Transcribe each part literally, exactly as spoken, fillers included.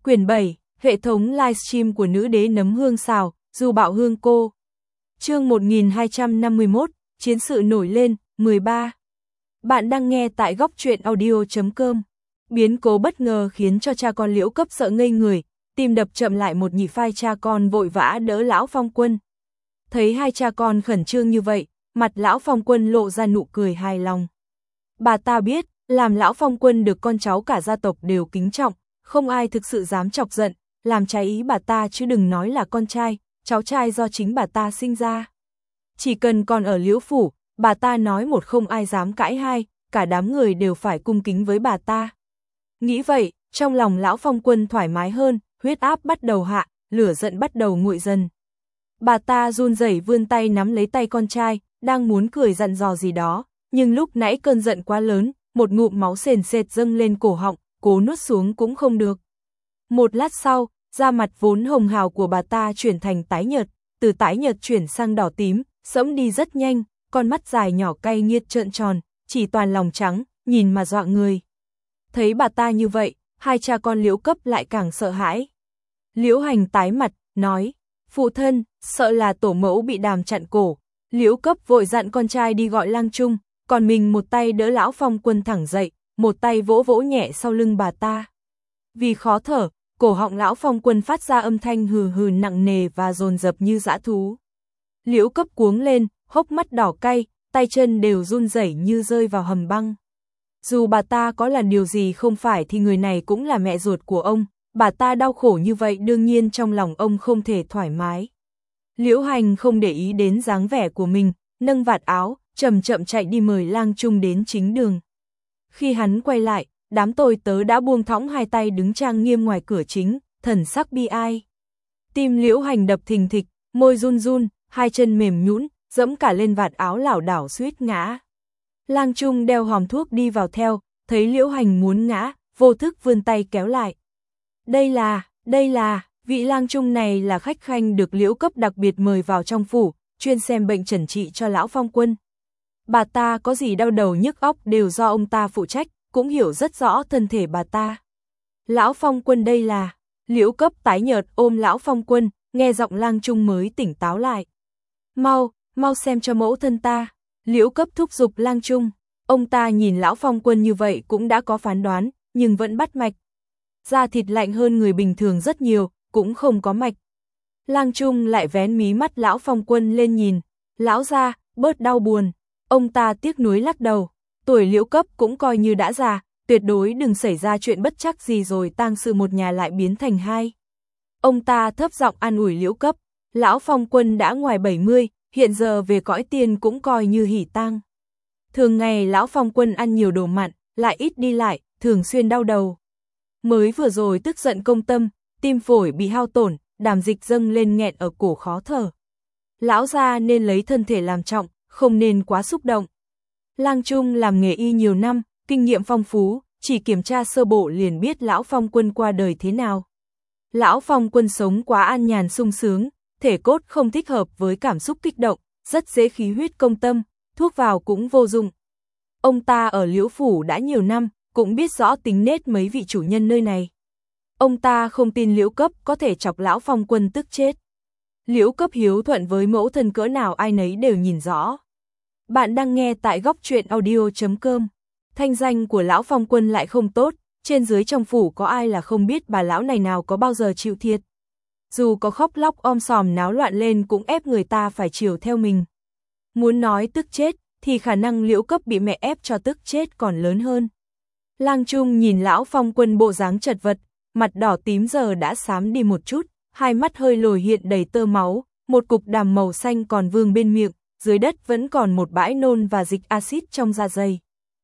Quyển bảy, hệ thống livestream của nữ đế nấm hương xào, dù bạo hương cô. Chương một nghìn hai trăm năm mươi mốt, chiến sự nổi lên, mười ba. Bạn đang nghe tại góc truyện audio chấm com. Biến cố bất ngờ khiến cho cha con Liễu Cấp sợ ngây người, tim đập chậm lại một nhịp, phai cha con vội vã đỡ lão Phong Quân. Thấy hai cha con khẩn trương như vậy, mặt lão Phong Quân lộ ra nụ cười hài lòng. Bà ta biết, làm lão Phong Quân được con cháu cả gia tộc đều kính trọng, không ai thực sự dám chọc giận, làm trái ý bà ta, chứ đừng nói là con trai, cháu trai do chính bà ta sinh ra. Chỉ cần còn ở Liễu phủ, bà ta nói một không ai dám cãi hai, cả đám người đều phải cung kính với bà ta. Nghĩ vậy, trong lòng lão Phong Quân thoải mái hơn, huyết áp bắt đầu hạ, lửa giận bắt đầu nguội dần. Bà ta run rẩy vươn tay nắm lấy tay con trai, đang muốn cười dặn dò gì đó, nhưng lúc nãy cơn giận quá lớn, một ngụm máu sền sệt dâng lên cổ họng, cố nuốt xuống cũng không được. Một lát sau, da mặt vốn hồng hào của bà ta chuyển thành tái nhợt, từ tái nhợt chuyển sang đỏ tím, sẫm đi rất nhanh, con mắt dài nhỏ cay nghiệt trợn tròn, chỉ toàn lòng trắng, nhìn mà dọa người. Thấy bà ta như vậy, hai cha con Liễu Cấp lại càng sợ hãi. Liễu Hành tái mặt, nói, phụ thân, sợ là tổ mẫu bị đàm chặn cổ. Liễu Cấp vội dặn con trai đi gọi Lang Trung, còn mình một tay đỡ lão Phong Quân thẳng dậy, một tay vỗ vỗ nhẹ sau lưng bà ta. Vì khó thở, cổ họng lão Phong Quân phát ra âm thanh hừ hừ nặng nề và dồn dập như dã thú. Liễu Cấp cuống lên, hốc mắt đỏ cay, tay chân đều run rẩy như rơi vào hầm băng. Dù bà ta có làm điều gì không phải thì người này cũng là mẹ ruột của ông, bà ta đau khổ như vậy đương nhiên trong lòng ông không thể thoải mái. Liễu Hành không để ý đến dáng vẻ của mình, nâng vạt áo, chậm chậm chạy đi mời Lang Trung đến chính đường. Khi hắn quay lại, đám tôi tớ đã buông thõng hai tay đứng trang nghiêm ngoài cửa chính, thần sắc bi ai. Tim Liễu Hành đập thình thịch, môi run run, hai chân mềm nhũn, dẫm cả lên vạt áo lảo đảo suýt ngã. Lang Trung đeo hòm thuốc đi vào theo, thấy Liễu Hành muốn ngã, vô thức vươn tay kéo lại. Đây là, đây là, vị Lang Trung này là khách khanh được Liễu Cấp đặc biệt mời vào trong phủ, chuyên xem bệnh chẩn trị cho lão Phong Quân. Bà ta có gì đau đầu nhức óc đều do ông ta phụ trách, cũng hiểu rất rõ thân thể bà ta. Lão Phong Quân đây là, Liễu Cấp tái nhợt ôm lão Phong Quân, nghe giọng Lang Trung mới tỉnh táo lại. Mau, mau xem cho mẫu thân ta. Liễu Cấp thúc giục Lang Trung, ông ta nhìn lão Phong Quân như vậy cũng đã có phán đoán, nhưng vẫn bắt mạch. Da thịt lạnh hơn người bình thường rất nhiều, cũng không có mạch. Lang Trung lại vén mí mắt lão Phong Quân lên nhìn, lão gia, bớt đau buồn. Ông ta tiếc nuối lắc đầu, tuổi Liễu Cấp cũng coi như đã già, tuyệt đối đừng xảy ra chuyện bất trắc gì rồi tang sự một nhà lại biến thành hai. Ông ta thấp giọng an ủi Liễu Cấp, lão Phong Quân đã ngoài bảy mươi, hiện giờ về cõi tiên cũng coi như hỉ tang. Thường ngày lão Phong Quân ăn nhiều đồ mặn, lại ít đi lại, thường xuyên đau đầu. Mới vừa rồi tức giận công tâm, tim phổi bị hao tổn, đàm dịch dâng lên nghẹn ở cổ khó thở. Lão gia nên lấy thân thể làm trọng, không nên quá xúc động. Lang Trung làm nghề y nhiều năm, kinh nghiệm phong phú, chỉ kiểm tra sơ bộ liền biết lão Phong Quân qua đời thế nào. Lão Phong Quân sống quá an nhàn sung sướng, thể cốt không thích hợp với cảm xúc kích động, rất dễ khí huyết công tâm, thuốc vào cũng vô dụng. Ông ta ở Liễu phủ đã nhiều năm, cũng biết rõ tính nết mấy vị chủ nhân nơi này. Ông ta không tin Liễu Cấp có thể chọc lão Phong Quân tức chết. Liễu Cấp hiếu thuận với mẫu thân cỡ nào ai nấy đều nhìn rõ. Bạn đang nghe tại góc truyện audio chấm com. Thanh danh của lão Phong Quân lại không tốt, trên dưới trong phủ có ai là không biết bà lão này nào có bao giờ chịu thiệt. Dù có khóc lóc om sòm náo loạn lên cũng ép người ta phải chiều theo mình. Muốn nói tức chết, thì khả năng Liễu Cấp bị mẹ ép cho tức chết còn lớn hơn. Lang Trung nhìn lão Phong Quân bộ dáng chật vật, mặt đỏ tím giờ đã xám đi một chút, hai mắt hơi lồi hiện đầy tơ máu, một cục đàm màu xanh còn vương bên miệng, dưới đất vẫn còn một bãi nôn và dịch axit trong da dày.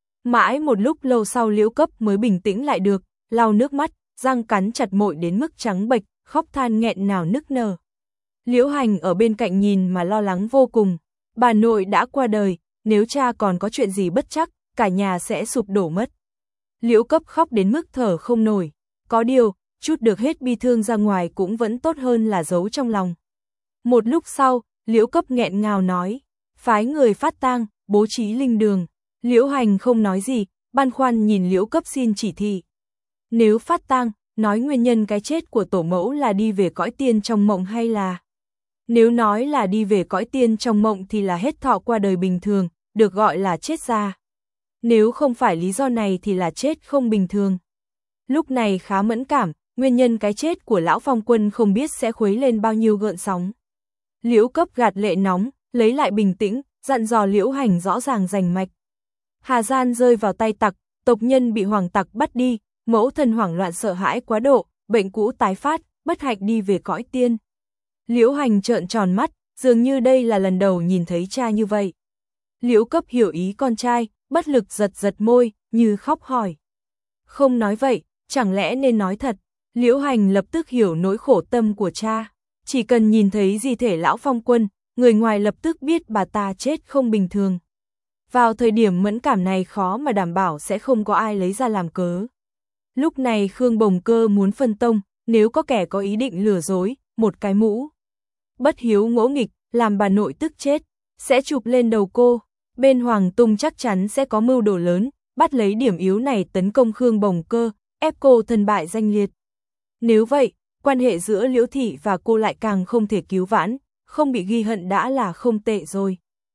Mãi một lúc lâu sau Liễu Cấp mới bình tĩnh lại được, lau nước mắt, răng cắn chặt mội đến mức trắng bệch, khóc than nghẹn ngào nức nở. Liễu Hành ở bên cạnh nhìn mà lo lắng vô cùng, bà nội đã qua đời, nếu cha còn có chuyện gì bất trắc, cả nhà sẽ sụp đổ mất. Liễu Cấp khóc đến mức thở không nổi, có điều, chút được hết bi thương ra ngoài cũng vẫn tốt hơn là giấu trong lòng. Một lúc sau, Liễu Cấp nghẹn ngào nói, phái người phát tang, bố trí linh đường. Liễu Hành không nói gì, băn khoăn nhìn Liễu Cấp xin chỉ thị. Nếu phát tang, nói nguyên nhân cái chết của tổ mẫu là đi về cõi tiên trong mộng hay là... Nếu nói là đi về cõi tiên trong mộng thì là hết thọ qua đời bình thường, được gọi là chết già. Nếu không phải lý do này thì là chết không bình thường. Lúc này khá mẫn cảm, nguyên nhân cái chết của lão Phong Quân không biết sẽ khuấy lên bao nhiêu gợn sóng. Liễu Cấp gạt lệ nóng, lấy lại bình tĩnh, dặn dò Liễu Hành rõ ràng rành mạch. Hà Gian rơi vào tay tặc, tộc nhân bị hoàng tặc bắt đi, mẫu thân hoảng loạn sợ hãi quá độ, bệnh cũ tái phát, bất hạnh đi về cõi tiên. Liễu Hành trợn tròn mắt, dường như đây là lần đầu nhìn thấy cha như vậy. Liễu Cấp hiểu ý con trai, bất lực giật giật môi, như khóc hỏi. Không nói vậy, chẳng lẽ nên nói thật? Liễu Hành lập tức hiểu nỗi khổ tâm của cha. Chỉ cần nhìn thấy di thể lão Phong Quân, người ngoài lập tức biết bà ta chết không bình thường. Vào thời điểm mẫn cảm này khó mà đảm bảo sẽ không có ai lấy ra làm cớ. Lúc này Khương Bồng Cơ muốn phân tông, nếu có kẻ có ý định lừa dối, một cái mũ bất hiếu ngỗ nghịch, làm bà nội tức chết, sẽ chụp lên đầu cô. Bên Hoàng Tung chắc chắn sẽ có mưu đồ lớn, bắt lấy điểm yếu này tấn công Khương Bồng Cơ, ép cô thân bại danh liệt. Nếu vậy, quan hệ giữa Liễu Thị và cô lại càng không thể cứu vãn, không bị ghi hận đã là không tệ rồi.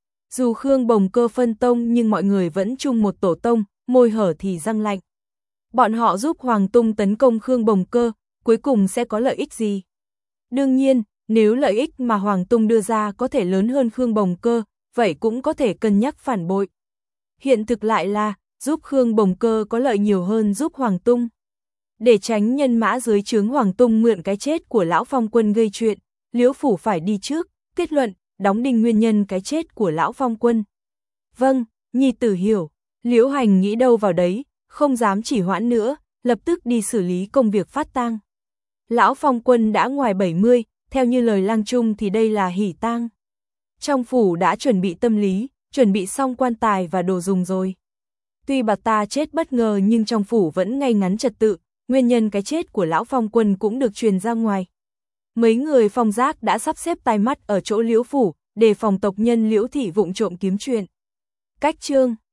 Dù Khương Bồng Cơ phân tông nhưng mọi người vẫn chung một tổ tông, môi hở thì răng lạnh. Bọn họ giúp Hoàng Tung tấn công Khương Bồng Cơ, cuối cùng sẽ có lợi ích gì? Đương nhiên, nếu lợi ích mà Hoàng Tung đưa ra có thể lớn hơn Khương Bồng Cơ, vậy cũng có thể cân nhắc phản bội. Hiện thực lại là, giúp Khương Bồng Cơ có lợi nhiều hơn giúp Hoàng Tung. Để tránh nhân mã dưới trướng Hoàng Tung mượn cái chết của lão Phong Quân gây chuyện, Liễu Phủ phải đi trước, kết luận, đóng đinh nguyên nhân cái chết của lão Phong Quân. Vâng, nhi tử hiểu. Liễu Hành nghĩ đâu vào đấy, không dám chỉ hoãn nữa, lập tức đi xử lý công việc phát tang. Lão Phong Quân đã ngoài bảy mươi, theo như lời lang trung thì đây là hỉ tang. Trong phủ đã chuẩn bị tâm lý, chuẩn bị xong quan tài và đồ dùng rồi. Tuy bà ta chết bất ngờ nhưng trong phủ vẫn ngay ngắn trật tự, nguyên nhân cái chết của lão Phong Quân cũng được truyền ra ngoài. Mấy người Phong Giác đã sắp xếp tai mắt ở chỗ Liễu Phủ, để phòng tộc nhân Liễu Thị vụng trộm kiếm chuyện. Cách chương